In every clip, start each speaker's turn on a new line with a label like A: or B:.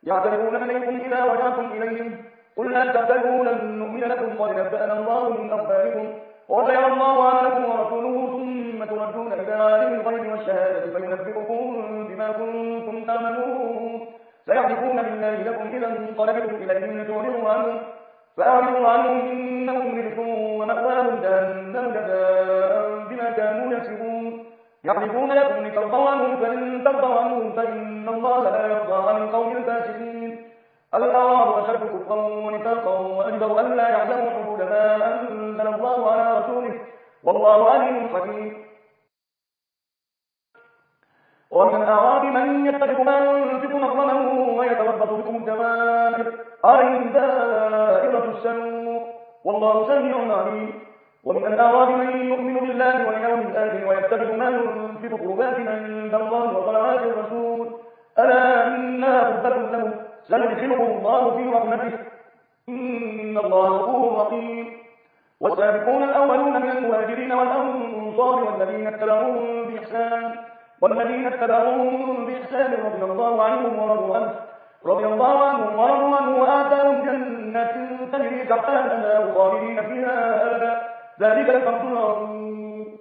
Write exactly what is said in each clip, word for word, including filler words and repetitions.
A: يعتذرون إليكم إذا رجعتم إليهم قل لا تعتذروا لن نؤمن لكم قد نبأنا الله من أخباركم وسيرى الله عملكم ورسوله ثم تردون إلى عالم الغيب والشهادة فينبئكم بما كنتم تعملون سيحلفون بالله لكم إذا انقلبتم إليهم لتعرضوا عنهم فأعرضوا عنهم إنهم رجس ومأواهم جهنم جزاء بما كانوا يكسبون يحلفون لكم لترضوا عنهم فإن ترضوا عنهم فإن الله لا يرضى عن القوم الفاسقين الأعراب أشد كفرا ونفاقا وأجدر أن لا يعلموا حدود ما أنزل الله على رسوله والله عليم حكيم ومن الأعراب من يتخذ ما ينفق مغرما ويتربص بكم الدوائر عليهم دائرة السوء والله سميع عليم ومن الأعراب من يؤمن بالله واليوم الآخر ويتخذ ما ينفق قربات عند الله وصلوات الرسول ألا إنها قربة لهم سيدخلهم الله في رحمته إن الله غفور رحيم والسابقون الأولون من المهاجرين والأنصار والذين اتبعوهم بإحسان والذين اتبعوهم بإحسان رضي الله عنهم ورضوا عنه رضي الله عنهم ورضوا عنه وآتاهم جنات تجري تحتها الأنهار خالدين فيها أبدا ذلك الفوز العظيم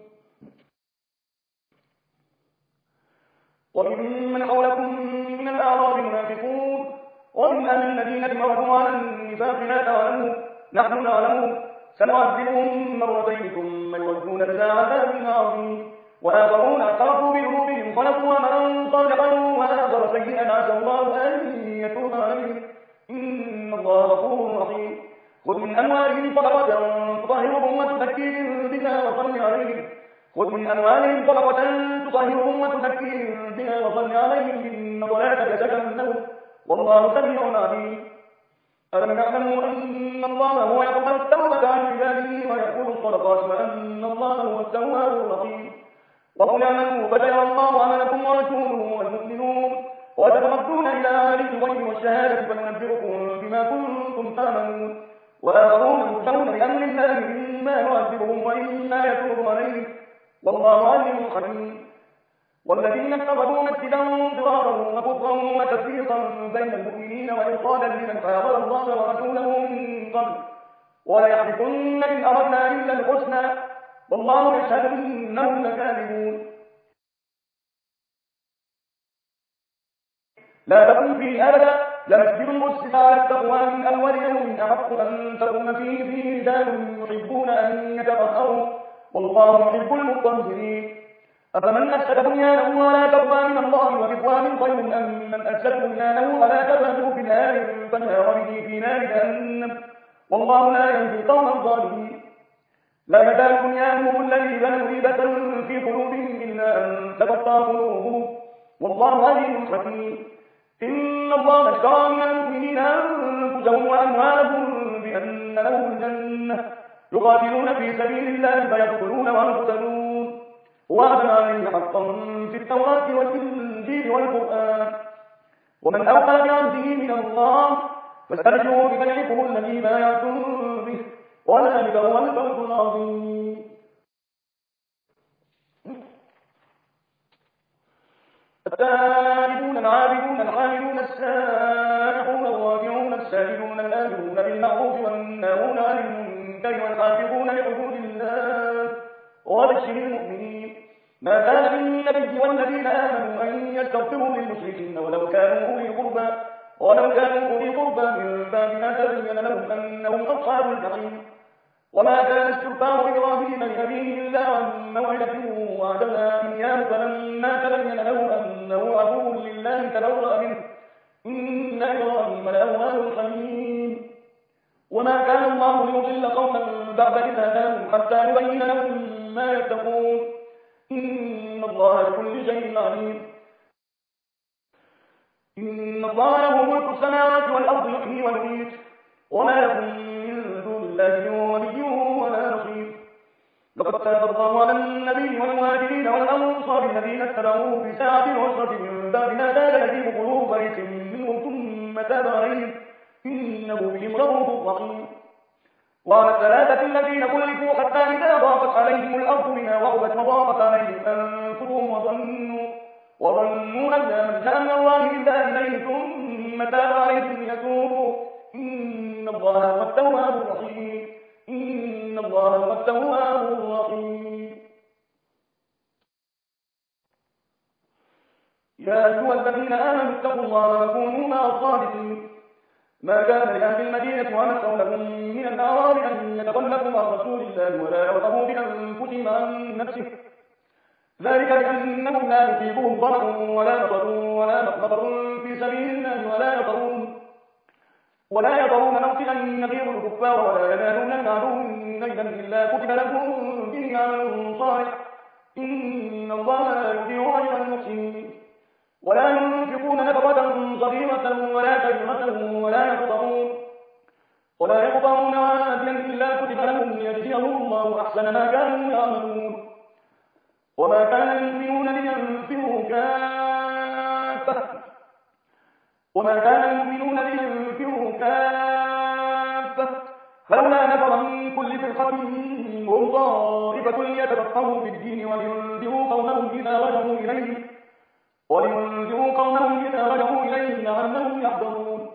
A: وممن حولكم من الأعراب منافقون ومن أهل المدينة مرضوا على النفاق لا تعلمون نحن نعلمهم سنعذبهم مرتين ثم يردون إلى عذاب عظيم وآخرون اعترفوا بذنوبهم خلقوا عملا صالحا وآخر سيئا عسى الله أن يتوب عليهم إن الله غفور رحيم خذ من أموالهم صدقة تطهرهم وتزكيهم بها وصل عليهم خذ من أموالهم صدقة تطهرهم وتزكيهم بها وصل عليهم إن صلاتك سكن لهم والله سميع عليم ألم يعلموا أن الله هو يقبل التوبة عن عباده ويأخذ الصدقات وأن الله هو التواب الرحيم وقل اعملوا فسيرى الله عملكم ورسوله والمؤمنون وتتردون إلى عالم الغيب والشهادة فينبئكم بما كنتم تعملون وآخرون مرجون بأمر الله إما يعذبهم وإما يتوب عليهم والله عليم حكيم والذين اتخذوا مسجدا ضرارا وكفرا وتفريقا بين المؤمنين وإرصادا لمن حارب الله ورسوله من قبل وليحلفن إن أردنا إلا الحسنى والله يشهد إنهم لكاذبون لا تكن فيه أبدا لمسجد مسجد على التقوى من أول يوم أحق أن تكون فيه فيه رجال يحبون أن يتطهروا والله يحب المطهرين أفمن أسس بنيانه على تقوى من الله ورضوان خير أم من أسس بنيانه على تفاهه في النار فانهار به في نار جهنم والله لا يهدي القوم الظالمين لا يزال بنيانهم الذي بنوا ريبة في قلوبهم إلا أن تقطع قلوبهم والله عليم حكيم إن الله اشترى من المؤمنين أنفسهم وأموالهم بأن لهم الجنة يقاتلون في سبيل الله فيقتلون ويقتلون وعدا عليه حقا في التوراة والإنجيل والقرآن ومن أوفى بعهده من الله فاستبشروا ببيعكم الذي بايعتم به وذلك هو الفوز العظيم التائبون العابدون الحامدون السائحون الراكعون الساجدون الآمرون بالمعروف والناهون عن المنكر والحافظون لحدود الله وبشر المؤمنين ما كان للنبي والذين آمنوا أن يستغفروا للمشركين ولو كانوا أولي قربى ولو كانوا أولي قربى من بعد ما تبين لهم أنهم أصحاب الجحيم وما كان استغفار إبراهيم لأبيه إلا عن موعدة وعدها إياه فلما تبين له أنه عدو لله تبرأ منه إن إبراهيم لأواه حليم وما كان الله ليضل قوما بعد إذ هداهم حتى يبين لهم ما يتقون إن الله بكل شيء عليم إن الله له ملك السماوات والأرض يحيي ويميت وما لكم من دون الله من ولي ولا نصير لقد تاب الله على النبي والمهاجرين والأنصار الذين اتبعوه في ساعة العسرة من بعد ما زال يزيغ قلوب فريق منهم ثم تاب عليهم إنه بهم رؤوف رحيم وعلى الثلاثة الذين خلفوا حتى إذا ضاقت عليهم الأرض بما رحبت وضاقت عليهم أنفسهم وظنوا وظنوا أن لا ملجأ من الله إلا إليه ثم تاب عليهم ليتوبوا إن الله هو التواب الرحيم إن الله هو التواب الرحيم. يا أيها الذين آمنوا اتقوا الله وكونوا مع الصادقين. ما كان لأهل المدينة ومن حولهم من الأعراب أن يتخلفوا عن رسول الله ولا يرغبوا بأنفسهم عن نفسه، ذلك بأنهم لا يصيبهم ضرر ولا نصر ولا مخمصة في سبيل الله ولا يطرون ولا يطرون موطئا يغيظ الكفار ولا ينالون من عدو نيلا إلا كتب لهم به عمل صالح إن الله لا يضيع أجر المحسنين. ولا ينفقون نفقة صغيرة ولا كبيرة ولا يقطعون ولا يقطعون واديا إلا كتب لهم ليجزيهم الله أحسن ما كانوا يعملون. وما كان المؤمنون لينفروا كافة وما كان المؤمنون لينفروا كافة فلولا نفر من كل فرقة منهم طائفة ليتفقهوا في الدين ولينذروا قومهم إذا رجعوا إليه ولينذروا قومهم إذا رجعوا إليه لعلهم يحذرون.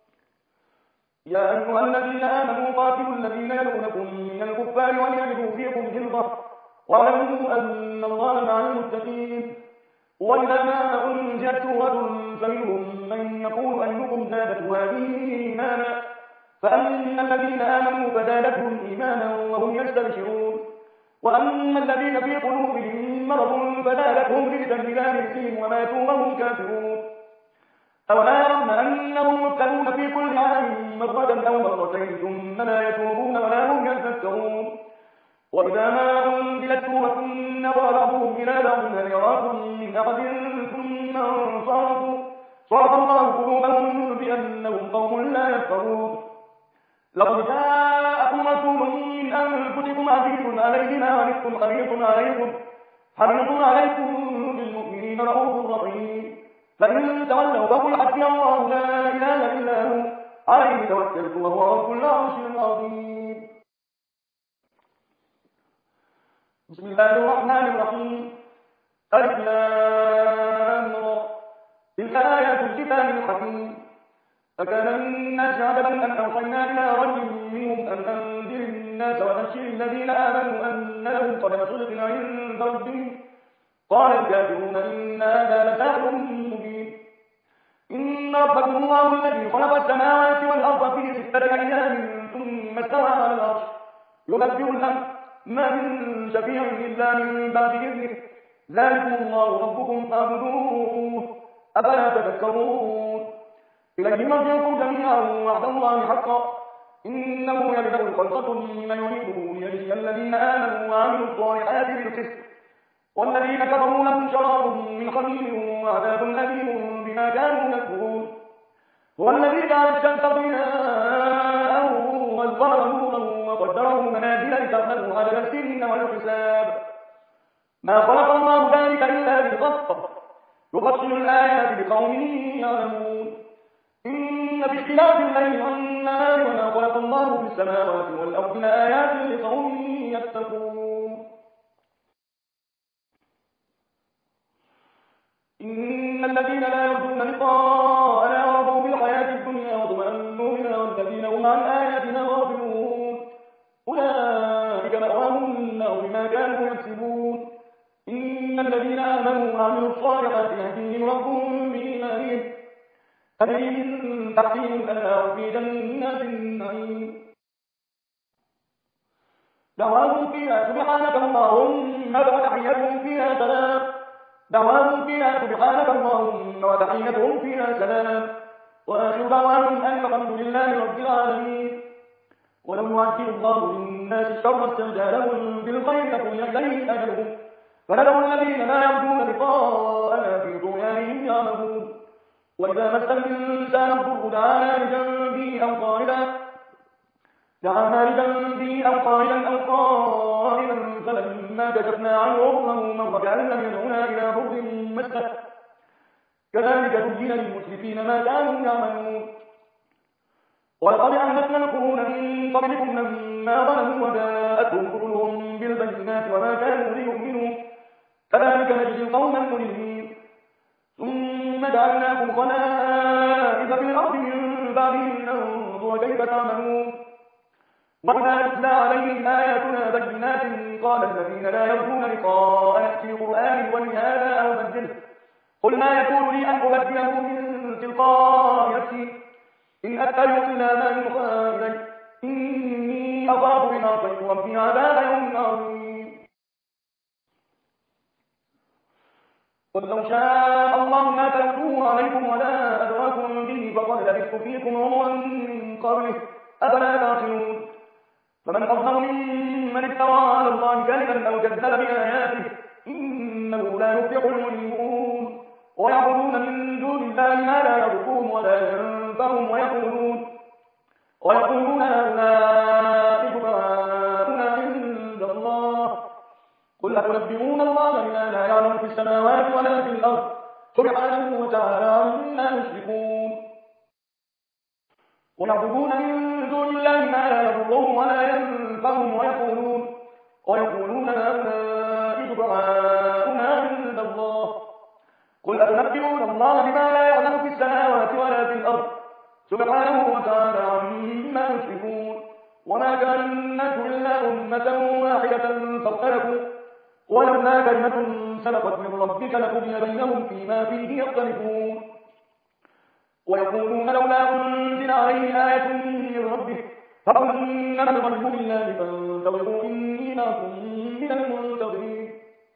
A: يا أيها الذين آمنوا قاتلوا الذين يلونكم من الكفار وليجدوا فيكم غلظة واعلموا أن الله مع المتقين. وإذا ما أنزلت سورة فمنهم من يقول أيكم زادته هذه إيمانا فأما الذين آمنوا فزادتهم إيمانا وهم يستبشرون وأما الذين في قلوبهم مرض فزادتهم رجسا إلى رجسهم وماتوا وهم كافرون. أولا يرون أنهم يفتنون في كل عام مرة أو مرتين ثم لا يتوبون ولا هم يذكرون. وإذا ما أنزلت سورة نظر بعضهم إلى بعض هل يراكم من أحد ثم انصرفوا صرف الله قلوبهم بأنهم قوم لا يفقهون. لقد جاءكم رسول من أنفسكم عزيز عليه ما عنتم حريص عليكم حريص عليكم بالمؤمنين رؤوف رحيم. فإن تولوا فقل حسبي الله لا إله إلا هو عليه توكلت وهو رب العرش العظيم. بسم الله الرحمن الرحيم. ألف لام را تلك آيات الكتاب الحكيم. فكان الناس عجبا أن أوحينا إلى رجل منهم أن أنذر الناس وبشر الذين آمنوا أن لهم قدم صدق عند ربهم قال الكافرون إن هذا لساحر مبين. إن ربكم الله الذي خلق السماوات والأرض في ستة أيام ثم استوى على العرش يدبر الأمر ما من شفيع إلا من بعد إذنه ذلكم الله ربكم فاعبدوه أفلا تذكرون. إليه مرجعكم جميعا وعد الله حقا إنه يبدأ الخلق ثم يعيده ليجزي الذين آمنوا وعملوا الصالحات بالقسط والذين كفروا لهم شراب من خمير وعذاب أليم بما كانوا يكفرون. هو الذي جعل الشمس ضياء والقمر نورا وقدره منازل لتعملوا عدد السنين والحساب ما خلق الله ذلك إلا بالقسط يفصل الآيات لقوم يعلمون. إن في اختلاف الليل والنهار وما خلق الله في السماوات والأرض لآيات لقوم يتقون. إن الذين لا يرجون لقاءنا رضوا بالحياة الدنيا واطمأنوا بها والذين هم عن آياتنا غافلون أولئك مأواهم النار بما كانوا يكسبون. إن الذين آمنوا وعملوا الصالحات يهديهم ربهم بإيمانهم تجري من تحتهم الأنهار في جنات النعيم دعواهم فيها سبحانك اللهم وتحيتهم فيها سلام دعواهم فيها سبحانك اللهم وتحيتهم فيها سلام وآخر دعواهم أن الحمد لله رب العالمين. ولو يعجل الله للناس الشر استعجالهم بالخير لقضي إليهم أجلهم فنذر الذين لا يرجون لقاءنا في طغيانهم يعمهون. وإذا مس الإنسان الضر دعانا لجنبه أو قائلا دعانا لجنبه أو قائلا أو قائلا فلما كشفنا عنه ضره مر كأن لم يدعنا إلى ضر مسه كذلك زين للمسرفين ما كانوا يعملون. ولقد أهلكنا القرون من قبلكم لما ظلموا وجاءتهم رسلهم بالبينات وما كانوا ليؤمنوا كذلك نجزي القوم المجرمين. ثم جعلناكم خلائف في الأرض من بعدهم لننظر كيف تعملون وإذا تتلى عليهم آياتنا بينات قال الذين لا يرجون لقاء يأتي القرآن ولهذا أو بدله قل ما يكون لي أن أبدله من تلقاء نفسي إن أتبع إلا ما يوحى إلي إني أخاف إن عصيت ربي عذاب يوم عظيم قل لو شاء الله ما تلوه عليكم ولا أدراكم به فقد لبثت فيكم عمرا من قبله أفلا تعقلون فمن أظلم ممن افترى على الله كذبا أو كذب بآياته إنه لا يفلح المجرمون ويعبدون من دون الله ما لا يضرهم ولا ينفعهم ويقولون ويقولون هؤلاء شفعاؤنا عند الله قل أتنبئون الله بما لا يعلم في السماوات ولا في الأرض سبحانه وتعالى عما يشركون ويعبدون من دون الله ما لا يضرهم ولا ينفعهم ويقولون ويقولون هؤلاء شفعاؤنا عند الله قل أتنبئون الله بما لا يعلم في السماوات ولا في الأرض سبحانه وتعالى عما يشركون وما كان الناس إلا أمة واحدة فاختلفوا ولولا كلمة سبقت من ربك لقضي بينهم فيما فيه يختلفون ويقولون لولا أنزل عليه آية من ربه فقل إنما الغيب لله فانتظروا إني معكم من المنتظرين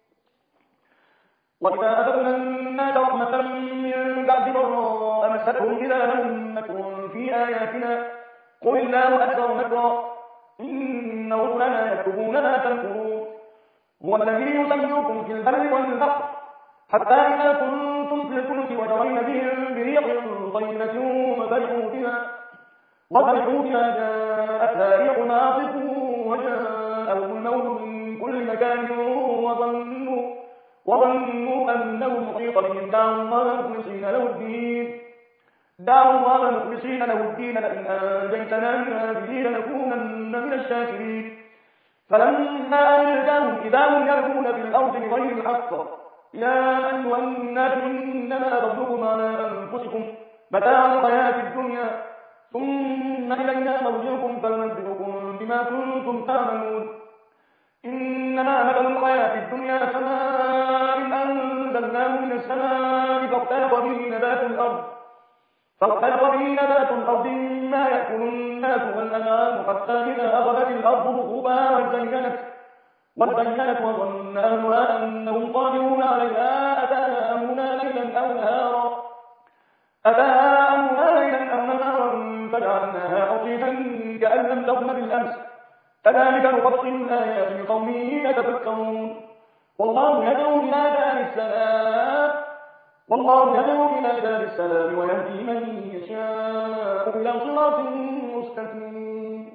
A: وإذا أذقنا الناس رحمة من بعد ضراء مستهم إذا لهم مكر في آياتنا قل الله أكثر مكرا إن رسلنا يكتبون ما تمكرون هو الذي يسيركم في البر والبحر حتى إذا كنتم في الفلك وجرين بهم بريح طيبة وفرحوا بها وفرحوا بها جاءتها ريح عاصف وجاءهم الموت من كل مكان وظنوا وظنوا أنهم محيط بهم دعوا الله مخلصين له الدين دعوا الله مخلصين له الدين لئن أنجيتنا من هذه لنكونن من الشاكرين فلما أنجاهم إذا هم يبغون في الأرض بغير الحق يا أيها الناس إنما بغيكم على أنفسكم متاع الحياة الدنيا ثم إلينا مرجعكم فننبئكم بما كنتم تعملون إنما مثل الحياة الدنيا كماء أنزلناه من السماء فاختلط به نبات الأرض فاختلط به نبات الأرض مما يأكل الناس والأنعام حتى إذا أخذت الأرض رطوبها وزينت وزينت وظن أهلها أنهم قادرون عليها أتاها أمرنا ليلا أو نهارا أتاها أمرنا ليلا أو نهارا فجعلناها حصيدا كأن لم تغن بالأمس كذلك نفصل الآيات لقوم يتفكرون والله يدعو إلى دار السلام والله يدعو إلى دار السلام ويهدي من يشاء إلى صراط مستقيم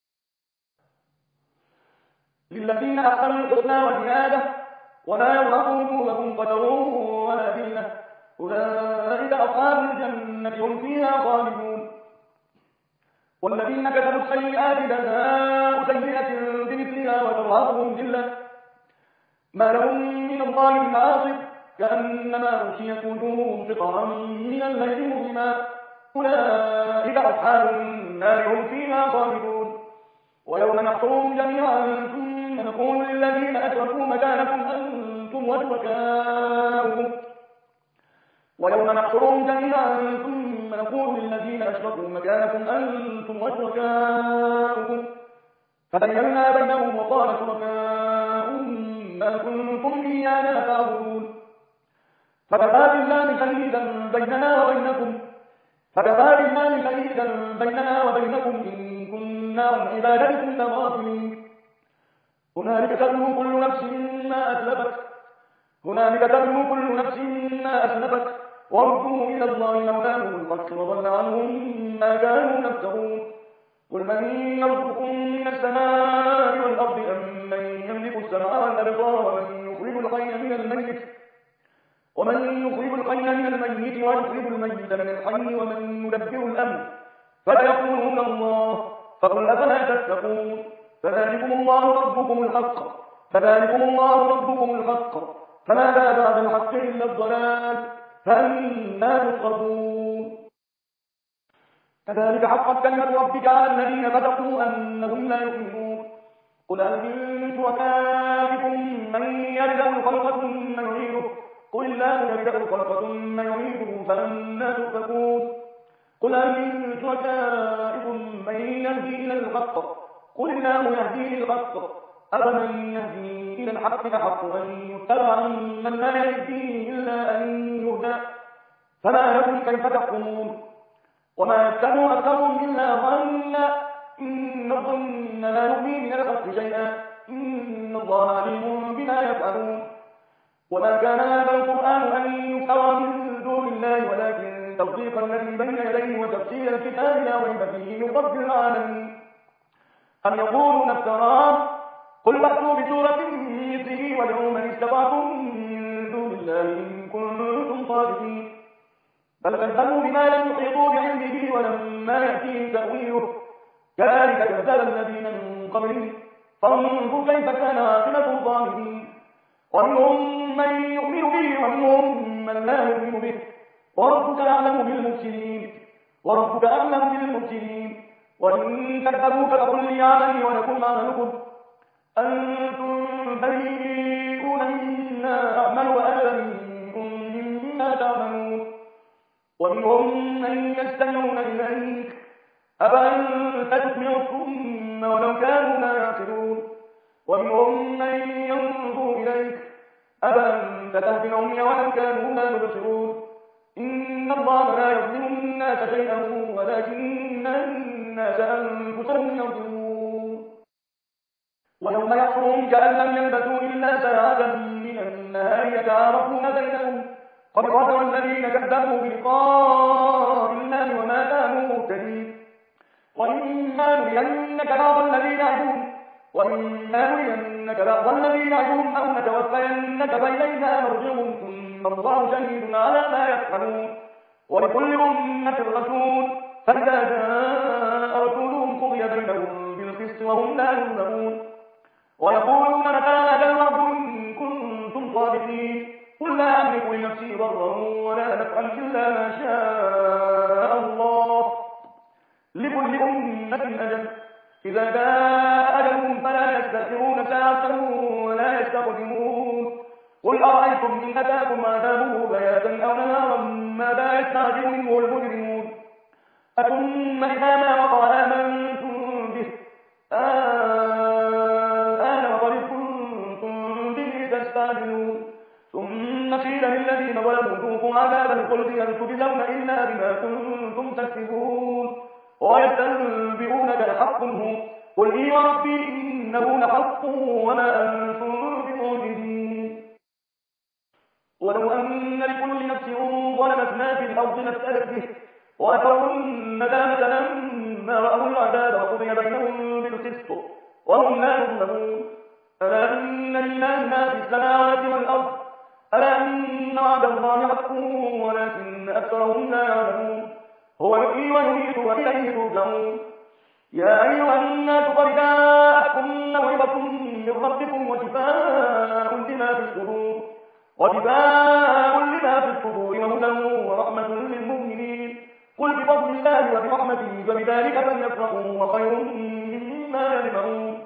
A: للذين أحسنوا الحسنى وزيادة ولا يرهق وجوههم قتر ولا ذلة أولئك أصحاب الجنة هم فيها خالدون والذين كسبوا السيئات جزاء سيئة بمثلها وترهقهم ذلة ما لهم من الله من عاصم كأنما أغشيت وجوههم قطعا من الليل مظلما أولئك أصحاب النار هم فيها خالدون ويوم نحشرهم جميعا ثم نقول للذين أشركوا مكانكم أنتم وشركاؤكم ويوم نحشرهم جميعا ثم نقول للذين أشركوا مكانكم أنتم وشركاؤكم فبينا بينهم وقال شركاؤهم ما كنتم إيانا تعبدون فكفى بالله شهيدا بيننا وبينكم فكفى بالله شهيدا بيننا وبينكم إن كنا عن عبادتكم لغافلين هنالك تبلو كل نفس ما أسلفت هنالك تبلو كل نفس ما أسلفت وردوا إلى الله مولاهم الحق وضل عنهم ما كانوا يفترون قل من يرزقكم من السماء والأرض أم من يملك السمع والأبصار ومن يخرج الحي من الميت ومن يخرج الحي من الميت ويخرج الميت من الحي ومن يدبر الأمر فسيقولون الله فقل أفلا تتقون فذلكم الله ربكم الحق فذلكم الله ربكم الحق فماذا بعد الحق إلا الضلال فأنا تصرفون كذلك حقت كلمة ربك على الذين فسقوا أنهم لا يؤمنون قل هل من شركائكم من يبدأ الخلق ثم يعيده قل الله يبدأ الخلق ثم يعيده فأنا تؤفكون قل هل من شركائكم من يهدي إلى الحق قل الله يهدي للحق أفمن يهدي إلى الحق أحق أن يتبع من لا يهدي إلا أن يهدى فما لكم كيف تحكمون وما يتبع أكثرهم إلا ظنا إن الظن لا يغني من الحق شيئا إن الله عليم بما يفعلون وما كان هذا القرآن أن يفترى من دون الله ولكن تصديق الذي بين يديه وتفسير الكتاب لا ريب فيه من رب العالمين أم يقولون افتراه قل فأتوا بسورة مثله وادعوا من استطعتم من دون الله إن كنتم صادقين بل كذبوا بما لم يحيطوا بعلمه ولما يأتيهم تأويله كذلك كذب الذين من قبلهم فانظر كيف كان عاقبة الظالمين ومنهم من يؤمن به ومنهم من لا يؤمن به وربك أعلم بالمفسدين وربك أعلم بالمفسدين وإن كذبوك فقل لي عملي ولكم عملكم أنتم بريئون مما أعمل وأنا منكم مما تعملون ومنهم من يستمعون إليك أفأنت تسمع الصم ولو كانوا لا يعقلون ومنهم من ينظر إليك أفأنت تهدي العمي ولو كانوا لا يبصرون إن الله لا يظلم الناس شيئا ولكن الناس أنفسهم يظلمون ويوم يحشرهم كأن لم يلبثوا إلا ساعة من النهار يتعارفون بينهم قد خسر الذين كذبوا بلقاء الله وما كانوا مهتدين وإما نرينك بعض الذين نعدهم وإما نرينك بعض الذين نعدهم أو نتوفينك فإلينا مرجعهم ثم الله شهيد على ما يفعلون ولكل أمة رسول فإذا جاء رسولهم قضي بينهم بالقسط وهم لا يظلمون ويقولون متى هذا الوعد إن كنتم صادقين قل لا أملك لنفسي ضرا ولا نفعا إلا ما شاء الله لكل أمة أجل إذا جاء أجلهم فلا يستأخرون ساعة ولا يستقدمون قل أرأيتم إن أتاكم عذابه بياتا أو نهارا ماذا يستعجل منه المجرمون أثم إذا ما وقع آمنتم به آن وقد كنتم به تستعجلون ثم قيل للذين ظلموا ذوقوا عذاب الخلد هل تجزون إلا بما كنتم تكسبون ويستنبئونك الحق هو قل إي وربي إنه لحق وما أنتم بمعجزين ولو أن لكل نفس ظلمت ما في الأرض لافتدت به وأثروا الندامة لما رأوا العذاب وقضي بينهم بالقسط وهم لا يظلمون ألا إن لله ما في السماوات والأرض ألا إن وعد الله حق ولكن أكثرهم لا يعلمون هو يحيي ويميت وإليه ترجعون يا أيها الناس قد جاءتكم موعظة من ربكم وشفاء لما في الصدور وشفاء لما في الصدور وهدى ورحمة للمؤمنين قل بفضل الله وبرحمته فبذلك فليفرحوا وخير مما يجمعون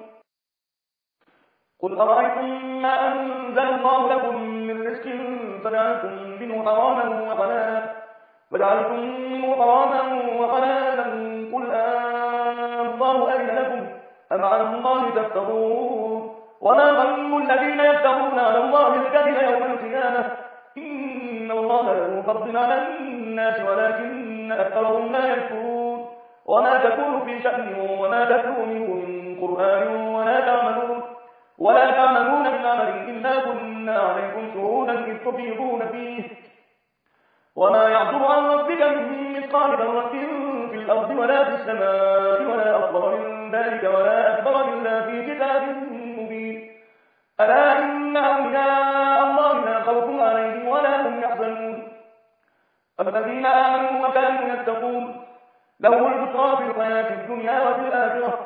A: قل أرأيتم ما أنزل الله لكم من رزق فجعلتم منه حراما وحلالا وجعلتم منه حراما وحلالا قل الله أذن لكم أم على الله تفترون وما ظن الذين يفترون على الله الكذب يوم القيامة إن الله له فضل على الناس ولكن أكثرهم لا يشكرون وما تكون في شأن وما تتلو منه من قرآن ولا تعملون ولا تعملون من عمل إلا كنا عليكم شهودا إذ تفيضون فيه وما يعزب عن ربك من مثقال ذرة في الأرض ولا في السماء ولا أصغر من ذلك ولا أكبر إلا في كتاب مبين ألا إن أولياء الله لا خوف عليهم ولا هم يحزنون الذين آمنوا وكانوا يتقون لهم البشرى في الحياة الدنيا وفي الآخرة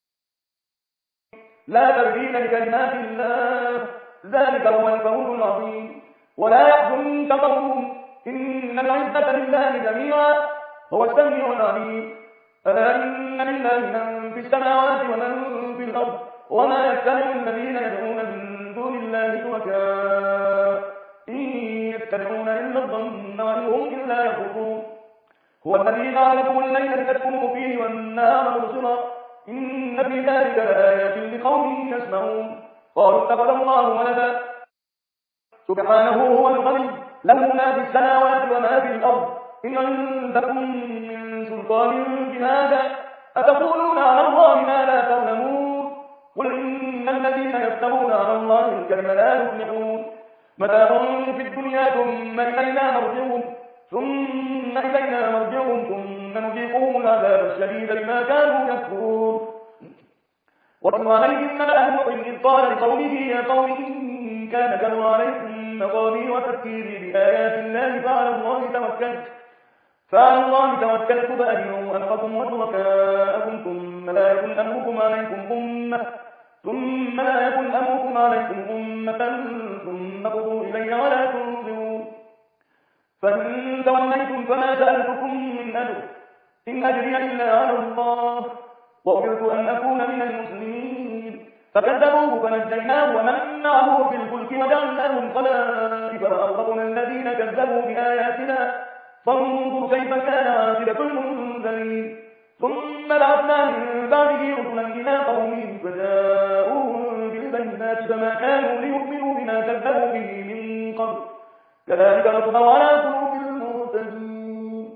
A: لا تبديل لكلمات الله ذلك هو الفوز العظيم ولا يحزنك قولهم إن العزة لله جميعا هو السميع العليم ألا إن لله من في السماوات ومن في الأرض وما يتبع الذين يدعون من دون الله شركاء إن يتبعون إلا الظن وإن هم إلا يخرجون هو الذي جعلكم الليل لتسكنوا فيه والنهار مبصرا إن في ذلك لآيات لقوم يسمعون قالوا اتخذ الله ولدا سبحانه هو الغني له ما في السماوات وما في الأرض إن عندكم من سلطان بهذا أتقولون على الله ما لا تعلمون قل إن الذين يفترون على الله الكلم لا يفلحون متاع في الدنيا ثم إلينا مرجعهم ثم إلينا مرجعهم ثم نذيقهم العذاب الشديد بما كانوا يكفرون واتل عليهم نبأ نوح إذ قال لقومه يا قوم إن كان كبر عليكم مقامي وتذكيري بآيات الله فعلى الله توكلت فعلى الله توكلت فأجروا أنفسكم وشركاءكم ثم لا يكن أمركم عليكم أمة ثم لا يكن أمركم عليكم أمة ثم قضوا إلي ولا تنظرون فإن توليتم فما سألتكم من أجر إن أجري إلا على الله وأمرت أن أكون من المسلمين فكذبوه فنجيناه ومن معه في الفلك وجعلناهم خلائف فأغرقنا الذين كذبوا بآياتنا فانظر كيف كان عاقبة المنذرين ثم بعثنا من بعده رسلا إلى قومهم فجاءوهم بالبينات فما كانوا ليؤمنوا بما كذبوا به من قبل كذلك نطبع على قلوب المعتدين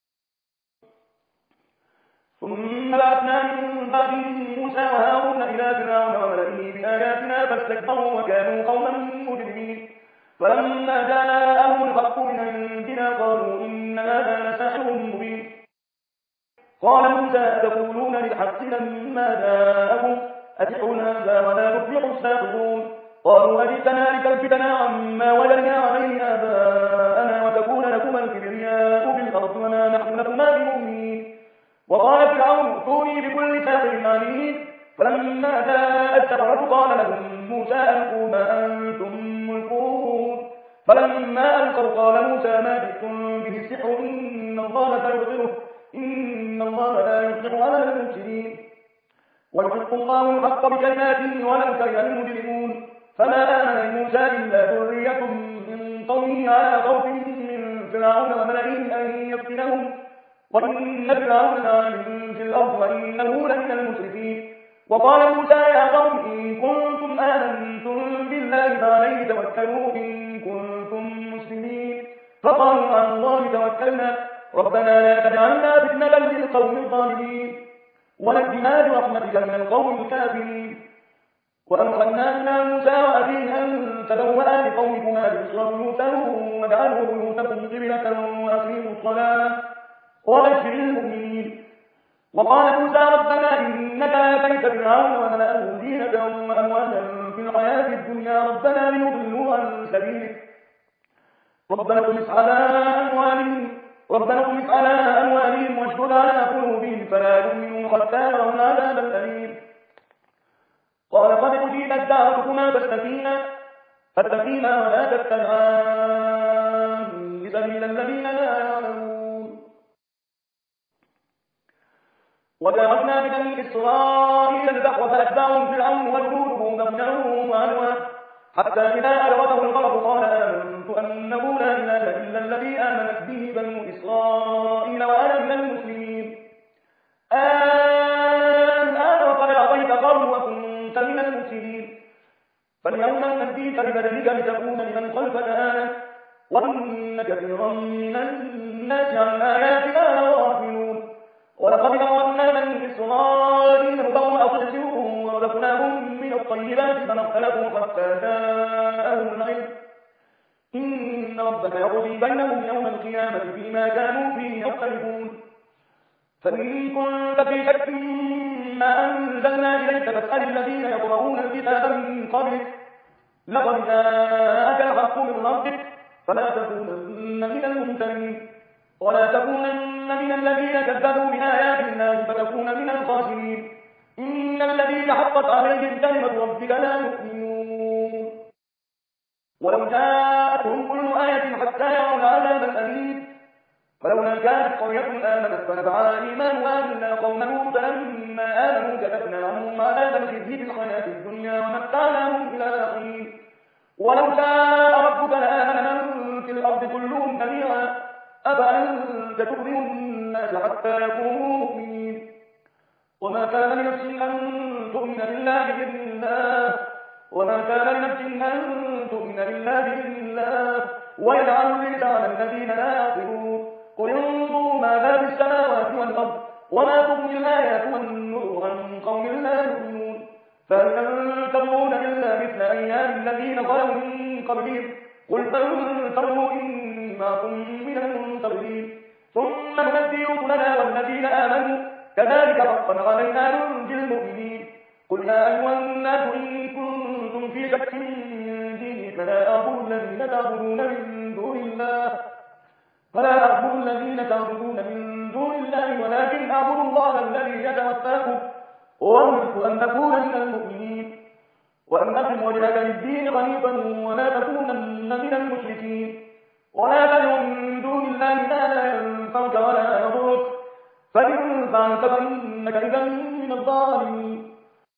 A: ثم بعثنا من بعدهم موسى وهارون إلى فرعون وملئه بآياتنا فاستكبروا وكانوا قوما مجرمين فلما جاءهم الحق من عندنا قالوا إن هذا لساحر مبين قال موسى أتقولون للحق لما جاءكم أسحر هذا ولا يفلح الساحرون قالوا أجئتنا لتلفتنا عما وجدنا عليه آباءنا وتكون لكما الكبرياء في الأرض وما نحن لكما بمؤمنين وقال فرعون ائتوني بكل ساحر عليم فلما جاء السحرة قال لهم موسى ألقوا ما أنتم ملقون فلما ألقوا قال موسى ما جئتم به السحر إن الله سيبطله إن الله لا يصلح على المفسدين ويحق الله الحق بكلماته ولو كره المجرمون فما آمن موسى إلا ذرية من قومه على خوف من فرعون وملئهم أن يفتنهم وإن فرعون لعال في الأرض وإنه لمن المسرفين وقال موسى يا قوم إن كنتم آمنتم بالله فعليه توكلوا إن كنتم مسلمين فقالوا على الله توكلنا ربنا لا تجعلنا فتنة للقوم الظالمين ونجنا برحمتك من القوم الكافرين وأوحينا إلى موسى وأخيه أن تبوأ لقومكما بمصر بيوتا واجعلوا بيوتكم قبلة وأقيموا الصلاة وبشر المؤمنين وقال موسى ربنا إنك آتيت فرعون وملأه زينة وأموالا في الحياة الدنيا ربنا ليضلوا عن سبيلك ربنا اطمس على أموالهم ربنا اطمس على أموالهم واشدد على قلوبهم فلا يؤمنوا حتى يروا العذاب الأليم قال قد أجيبت دعوتكما فاستقيما فاستقيما ولا تتبعان سبيل الذين لا يعلمون وجاوزنا ببني إسرائيل البحر فأتبعهم فرعون وجنوده بغيا وعدوا حتى إذا أدركه الغرق قال آمنت أنه لا إله إلا الذي آمنت به بنو إسرائيل وأنا من المسلمين الآن وقد أعطيت قوم وكنت من المفسدين فاليوم ننجيك ببدنك لتكون لمن خلفك آية وإن كثيرا من الناس عن آياتنا لغافلون ولقد كرمنا بني إسرائيل مبوأ صدق ورزقناهم من الطيبات فما اختلفوا حتى جاءهم العلم إن ربك يقضي بينهم يوم القيامة فيما كانوا فيه يختلفون فإن كنت في شك مما أنزلنا إليك فاسأل الذين يقرؤون الكتاب من قبلك لقد جاءك الحق من ربك فلا تكونن من الممتنين ولا تكونن من الذين كذبوا بآيات الله فتكون من الخاسرين إن الذين حقت عليهم كلمة ربك لا يؤمنون ولو جاءت تأتهم كل آية حتى يروا العذاب الأليم فلولا كانت قرية آمنت فنفعها إيمانها إلا قوم لوط فلما آمنوا كتبنا لهم عذاب الخزي في الحياة الدنيا ومتعناهم إلى حين ولو شاء ربك لآمن من في الأرض كلهم جميعا أفأنت تكره الناس حتى يكونوا مؤمنين وما كان لنفس أن تؤمن بالله بإذن الله وما كان لنفس أن تؤمن بالله بإذن الله ويجعل الرجس على الذين لا يعقلون قل انظروا ماذا في السماوات والأرض وما تغني الآيات والنذر عن قوم لا يؤمنون فهل ينتظرون إلا مثل أيام الذين خلوا من قبلهم قل فانتظروا إني معكم من المنتظرين ثم ننجي رسلنا والذين آمنوا كذلك حقا علينا ننجي المؤمنين قل يا أيها الناس إن كنتم في شك من ديني فلا أعبد الذين تعبدون من دون الله فلا أعبد الذين تعبدون من دون الله ولكن أعبد الله الذي يتوفاكم وأمرت أن أكون من المؤمنين وأن أقم وجهك للدين غنيفا ولا تكونن من المشركين ولا تدع من دون الله ما لا ينفعك ولا يضرك فإن فعلت فإنك إذا من الظالمين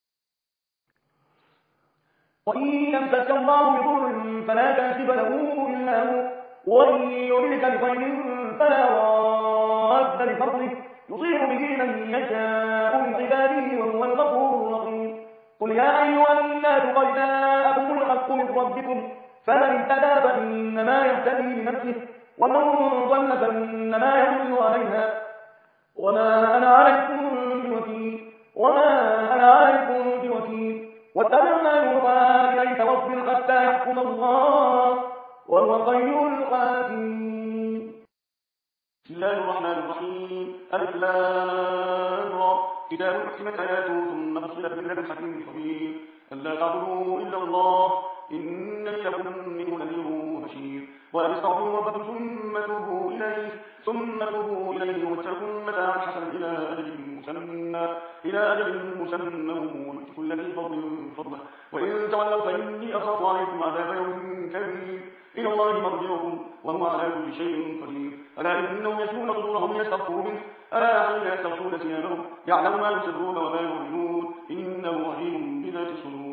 A: وإن يمسك الله بضر فلا كاشف له إلا هو وإن يردك بخير فلا راد لفضله يصيب به من يشاء من عباده وهو الغفور الرحيم قل يا أيها الناس قد جاءكم الحق من ربكم فمن اهتدى فإنما يهتدي لنفسه ومن ضل فإنما يضل عليها وما أنا عليكم بوكيل وما أنا عليكم بوكيل واتبع ما يوحى إليك واصبر حتى يحكم الله وهو خير الحاكمين.
B: بسم الله الرحمن الرحيم. ألف لام را كتاب أحكمت آياته ثم فصلت من لدن حكيم خبير ألا تعبدوا إلا الله إنني لكم منه نذير وبشير وأن استغفروا ربكم ثم توبوا إليه ثم توبوا إليه واتقوا متاعا حسنا إلى أجل مسمى إلى أجل مسمى ويؤتي كل ذي فضل فضله وإن تولوا فإني أخاف عليكم عذاب يوم كبير إلى الله مرجعكم وهو على كل شيء قدير ألا إنهم يسلون صدورهم يستغفروا منه ألا حين يستغفرون ثيابهم يعلم ما يسرون وما يعلنون إنه عليم بذات الصدور.